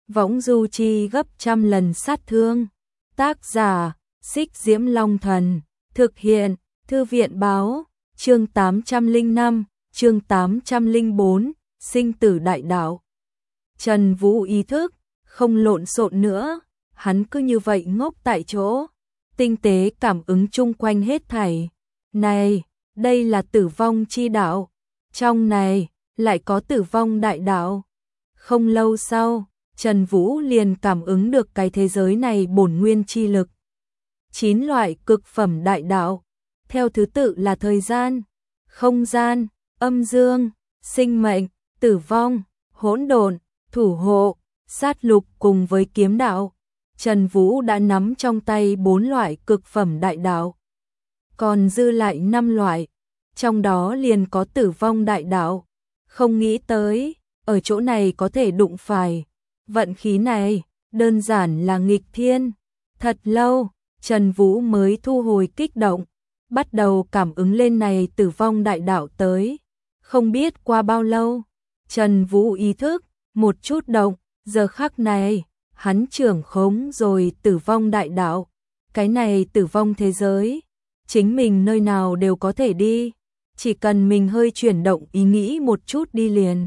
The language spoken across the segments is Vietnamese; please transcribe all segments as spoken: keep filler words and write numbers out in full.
võng du chi gấp trăm lần sát thương. Tác giả, Xích Diễm Long Thần, thực hiện, Thư viện báo, chương tám trăm lẻ năm, chương tám trăm lẻ bốn, sinh tử đại đạo. Trần Vũ ý thức, không lộn xộn nữa, hắn cứ như vậy ngốc tại chỗ, tinh tế cảm ứng chung quanh hết thảy. Này, đây là tử vong chi đạo, trong này lại có tử vong đại đạo. Không lâu sau, Trần Vũ liền cảm ứng được cái thế giới này bổn nguyên chi lực. Chín loại cực phẩm đại đạo, theo thứ tự là thời gian, không gian, âm dương, sinh mệnh, tử vong, hỗn độn, thủ hộ, sát lục cùng với kiếm đạo. Trần Vũ đã nắm trong tay bốn loại cực phẩm đại đạo, còn dư lại năm loại, trong đó liền có tử vong đại đạo. Không nghĩ tới, ở chỗ này có thể đụng phải. Vận khí này, đơn giản là nghịch thiên. Thật lâu, Trần Vũ mới thu hồi kích động, bắt đầu cảm ứng lên này tử vong đại đạo tới. Không biết qua bao lâu, Trần Vũ ý thức, một chút động, giờ khắc này, hắn trưởng khống rồi tử vong đại đạo. Cái này tử vong thế giới, chính mình nơi nào đều có thể đi, chỉ cần mình hơi chuyển động ý nghĩ một chút đi liền.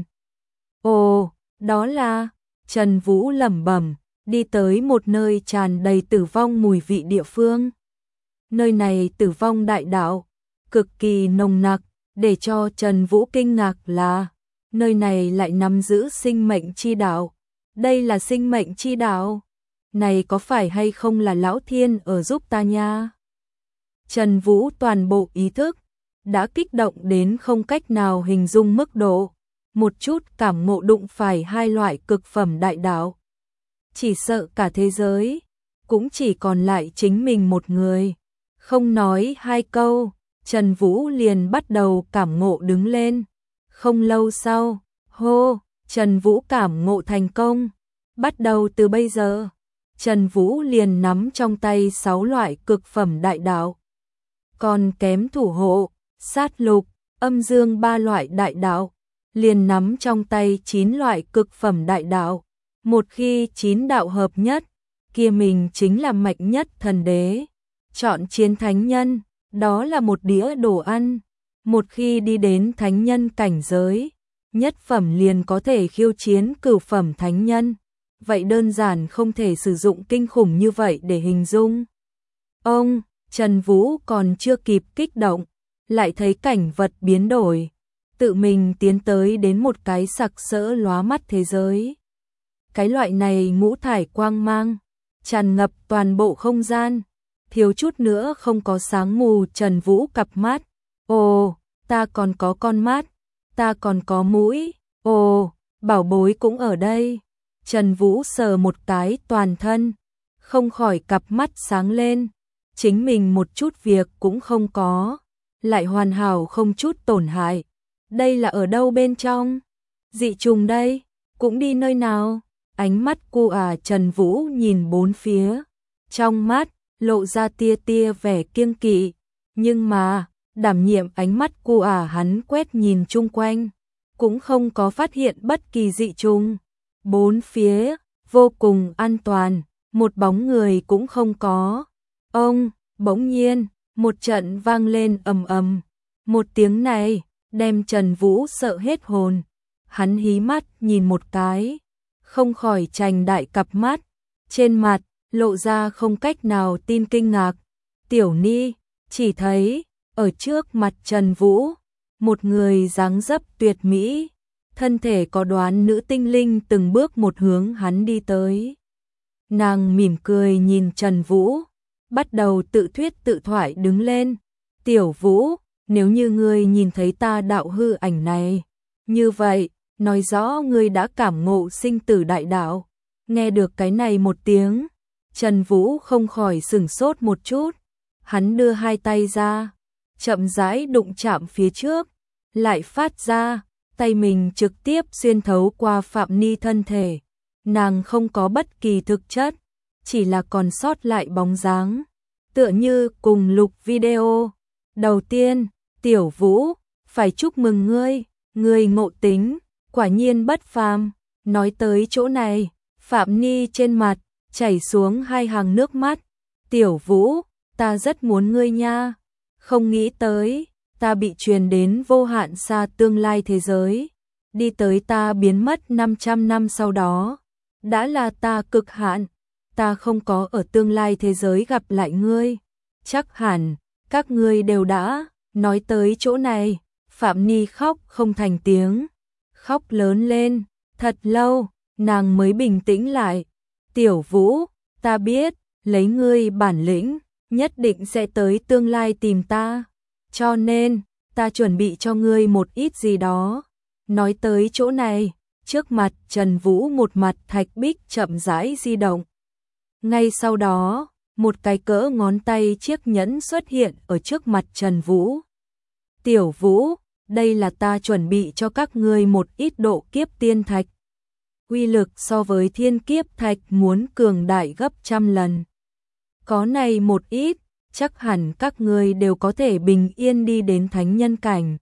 Ồ, đó là, Trần Vũ lẩm bẩm, đi tới một nơi tràn đầy tử vong mùi vị địa phương. Nơi này tử vong đại đạo, cực kỳ nồng nặc, để cho Trần Vũ kinh ngạc là, nơi này lại nắm giữ sinh mệnh chi đạo. Đây là sinh mệnh chi đạo, này có phải hay không là Lão Thiên ở giúp ta nha? Trần Vũ toàn bộ ý thức, đã kích động đến không cách nào hình dung mức độ, một chút cảm ngộ đụng phải hai loại cực phẩm đại đạo. Chỉ sợ cả thế giới, cũng chỉ còn lại chính mình một người. Không nói hai câu, Trần Vũ liền bắt đầu cảm ngộ đứng lên. Không lâu sau, hô, Trần Vũ cảm ngộ thành công. Bắt đầu từ bây giờ, Trần Vũ liền nắm trong tay sáu loại cực phẩm đại đạo. Còn kém thủ hộ, sát lục, âm dương ba loại đại đạo, liền nắm trong tay chín loại cực phẩm đại đạo. Một khi chín đạo hợp nhất, kia mình chính là mạnh nhất thần đế. Chọn chiến thánh nhân, đó là một đĩa đồ ăn. Một khi đi đến thánh nhân cảnh giới, nhất phẩm liền có thể khiêu chiến cửu phẩm thánh nhân. Vậy đơn giản không thể sử dụng kinh khủng như vậy để hình dung. Ông, Trần Vũ còn chưa kịp kích động, lại thấy cảnh vật biến đổi. Tự mình tiến tới đến một cái sặc sỡ lóa mắt thế giới. Cái loại này ngũ thải quang mang, tràn ngập toàn bộ không gian. Thiếu chút nữa không có sáng mù Trần Vũ cặp mắt. Ồ, ta còn có con mắt, ta còn có mũi, ồ, bảo bối cũng ở đây. Trần Vũ sờ một cái toàn thân, không khỏi cặp mắt sáng lên. Chính mình một chút việc cũng không có, lại hoàn hảo không chút tổn hại. Đây là ở đâu bên trong? Dị trùng đây, cũng đi nơi nào? Ánh mắt cu à Trần Vũ nhìn bốn phía, trong mắt lộ ra tia tia vẻ kiêng kỵ, nhưng mà đảm nhiệm ánh mắt cu à hắn quét nhìn chung quanh, cũng không có phát hiện bất kỳ dị trùng. Bốn phía vô cùng an toàn, một bóng người cũng không có. Ông, bỗng nhiên, một trận vang lên ầm ầm. Một tiếng này đem Trần Vũ sợ hết hồn. Hắn hí mắt nhìn một cái, không khỏi trành đại cặp mắt, trên mặt lộ ra không cách nào tin kinh ngạc. Tiểu Ni, chỉ thấy ở trước mặt Trần Vũ, một người dáng dấp tuyệt mỹ, thân thể có đoán nữ tinh linh từng bước một hướng hắn đi tới. Nàng mỉm cười nhìn Trần Vũ, bắt đầu tự thuyết tự thoại đứng lên. Tiểu Vũ, nếu như ngươi nhìn thấy ta đạo hư ảnh này, như vậy, nói rõ ngươi đã cảm ngộ sinh tử đại đạo. Nghe được cái này một tiếng, Trần Vũ không khỏi sửng sốt một chút. Hắn đưa hai tay ra, chậm rãi đụng chạm phía trước, lại phát ra, tay mình trực tiếp xuyên thấu qua Phạm Ni thân thể. Nàng không có bất kỳ thực chất, chỉ là còn sót lại bóng dáng, tựa như cùng lục video. Đầu tiên, Tiểu Vũ, phải chúc mừng ngươi, ngươi ngộ tính, quả nhiên bất phàm. Nói tới chỗ này, Phạm Ni trên mặt chảy xuống hai hàng nước mắt. Tiểu Vũ, ta rất muốn ngươi nha. Không nghĩ tới, ta bị truyền đến vô hạn xa tương lai thế giới. Đi tới ta biến mất năm trăm năm sau đó. Đã là ta cực hạn. Ta không có ở tương lai thế giới gặp lại ngươi. Chắc hẳn, các ngươi đều đã. Nói tới chỗ này, Phạm Ni khóc không thành tiếng. Khóc lớn lên, thật lâu, nàng mới bình tĩnh lại. Tiểu Vũ, ta biết, lấy ngươi bản lĩnh, nhất định sẽ tới tương lai tìm ta. Cho nên, ta chuẩn bị cho ngươi một ít gì đó. Nói tới chỗ này, trước mặt Trần Vũ một mặt thạch bích chậm rãi di động. Ngay sau đó, một cái cỡ ngón tay chiếc nhẫn xuất hiện ở trước mặt Trần Vũ. Tiểu Vũ, đây là ta chuẩn bị cho các ngươi một ít độ kiếp tiên thạch. Uy lực so với thiên kiếp thạch muốn cường đại gấp trăm lần. Có này một ít, chắc hẳn các ngươi đều có thể bình yên đi đến thánh nhân cảnh.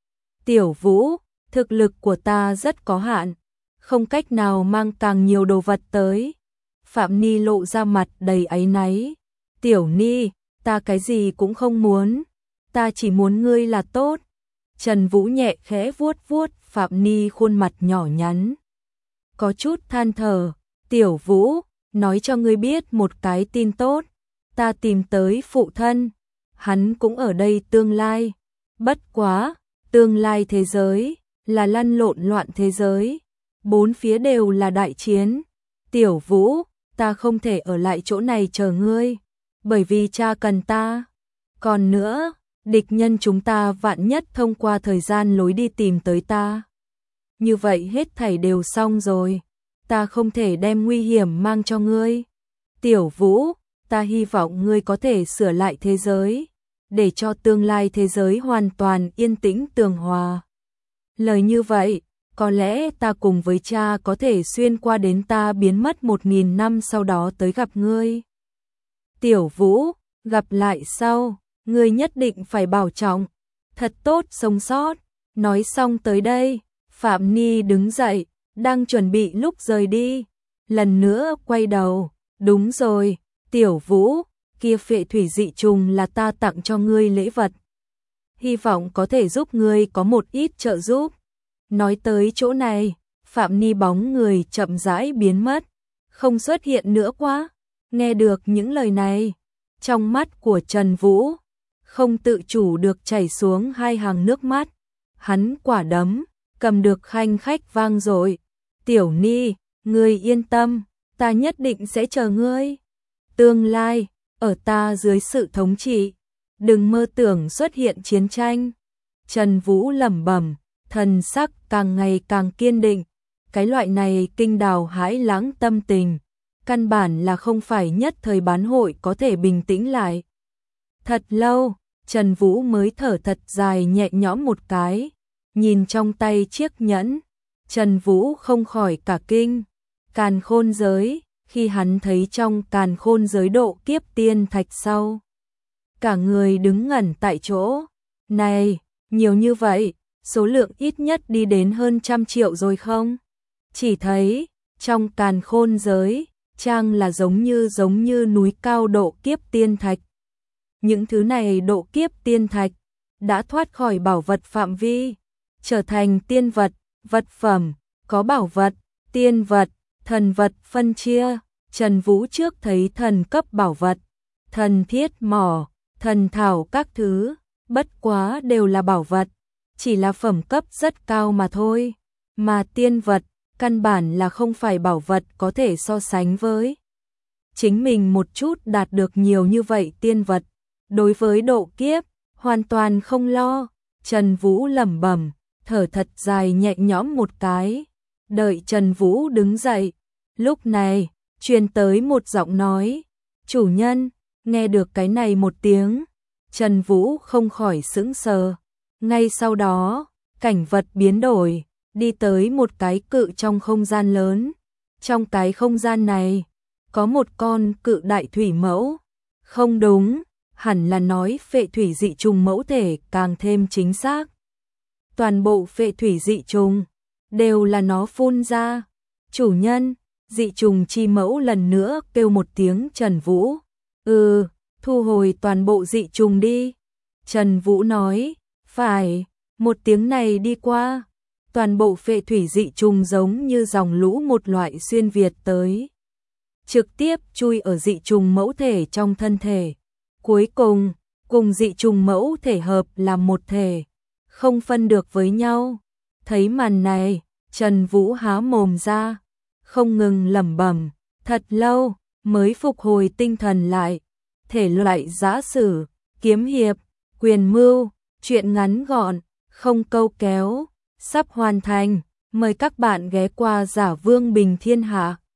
Tiểu Vũ, thực lực của ta rất có hạn, không cách nào mang càng nhiều đồ vật tới. Phạm Ni lộ ra mặt đầy áy náy. Tiểu Ni, ta cái gì cũng không muốn, ta chỉ muốn ngươi là tốt. Trần Vũ nhẹ khẽ vuốt vuốt Phạm Ni khuôn mặt nhỏ nhắn. Có chút than thở, Tiểu Vũ, nói cho ngươi biết một cái tin tốt. Ta tìm tới phụ thân, hắn cũng ở đây tương lai. Bất quá, tương lai thế giới, là lăn lộn loạn thế giới. Bốn phía đều là đại chiến. Tiểu Vũ, ta không thể ở lại chỗ này chờ ngươi, bởi vì cha cần ta. Còn nữa, địch nhân chúng ta vạn nhất thông qua thời gian lối đi tìm tới ta. Như vậy hết thảy đều xong rồi, ta không thể đem nguy hiểm mang cho ngươi. Tiểu Vũ, ta hy vọng ngươi có thể sửa lại thế giới, để cho tương lai thế giới hoàn toàn yên tĩnh tường hòa. Lời như vậy, có lẽ ta cùng với cha có thể xuyên qua đến ta biến mất một nghìn năm sau đó tới gặp ngươi. Tiểu Vũ, gặp lại sau, ngươi nhất định phải bảo trọng, thật tốt sống sót. Nói xong tới đây, Phạm Ni đứng dậy, đang chuẩn bị lúc rời đi. Lần nữa quay đầu, đúng rồi, Tiểu Vũ, kia phệ thủy dị trùng là ta tặng cho ngươi lễ vật. Hy vọng có thể giúp ngươi có một ít trợ giúp. Nói tới chỗ này, Phạm Ni bóng người chậm rãi biến mất, không xuất hiện nữa quá. Nghe được những lời này, trong mắt của Trần Vũ không tự chủ được chảy xuống hai hàng nước mắt. Hắn quả đấm cầm được khanh khách vang dội. Tiểu Ni, ngươi yên tâm, ta nhất định sẽ chờ ngươi. Tương lai, ở ta dưới sự thống trị, đừng mơ tưởng xuất hiện chiến tranh. Trần Vũ lẩm bẩm, thần sắc càng ngày càng kiên định. Cái loại này kinh đào hãi lãng tâm tình, căn bản là không phải nhất thời bán hội có thể bình tĩnh lại. Thật lâu, Trần Vũ mới thở thật dài nhẹ nhõm một cái, nhìn trong tay chiếc nhẫn, Trần Vũ không khỏi cả kinh. Càn khôn giới, khi hắn thấy trong càn khôn giới độ kiếp tiên thạch sau, cả người đứng ngẩn tại chỗ. Này, nhiều như vậy, số lượng ít nhất đi đến hơn trăm triệu rồi không? Chỉ thấy, trong càn khôn giới, trang là giống như giống như núi cao độ kiếp tiên thạch. Những thứ này độ kiếp tiên thạch, đã thoát khỏi bảo vật phạm vi, trở thành tiên vật, vật phẩm, có bảo vật, tiên vật, thần vật phân chia. Trần Vũ trước thấy thần cấp bảo vật, thần thiết mỏ, thần thảo các thứ, bất quá đều là bảo vật, chỉ là phẩm cấp rất cao mà thôi. Mà tiên vật, căn bản là không phải bảo vật có thể so sánh với. Chính mình một chút đạt được nhiều như vậy tiên vật, đối với độ kiếp, hoàn toàn không lo. Trần Vũ lẩm bẩm, thở thật dài nhẹ nhõm một cái. Đợi Trần Vũ đứng dậy, lúc này, truyền tới một giọng nói, chủ nhân. Nghe được cái này một tiếng, Trần Vũ không khỏi sững sờ. Ngay sau đó, cảnh vật biến đổi, đi tới một cái cự trong không gian lớn. Trong cái không gian này, có một con cự đại thủy mẫu. Không đúng, hẳn là nói phệ thủy dị trùng mẫu thể càng thêm chính xác. Toàn bộ phệ thủy dị trùng đều là nó phun ra. Chủ nhân, dị trùng chi mẫu lần nữa kêu một tiếng Trần Vũ. Ừ, thu hồi toàn bộ dị trùng đi. Trần Vũ nói, phải, một tiếng này đi qua. Toàn bộ phệ thủy dị trùng giống như dòng lũ một loại xuyên Việt tới. Trực tiếp chui ở dị trùng mẫu thể trong thân thể. Cuối cùng, cùng dị trùng mẫu thể hợp làm một thể, không phân được với nhau. Thấy màn này, Trần Vũ há mồm ra, không ngừng lẩm bẩm, thật lâu mới phục hồi tinh thần lại. Thể loại giã sử, kiếm hiệp, quyền mưu, truyện ngắn gọn, không câu kéo, sắp hoàn thành. Mời các bạn ghé qua Giả Vương Bình Thiên Hạ.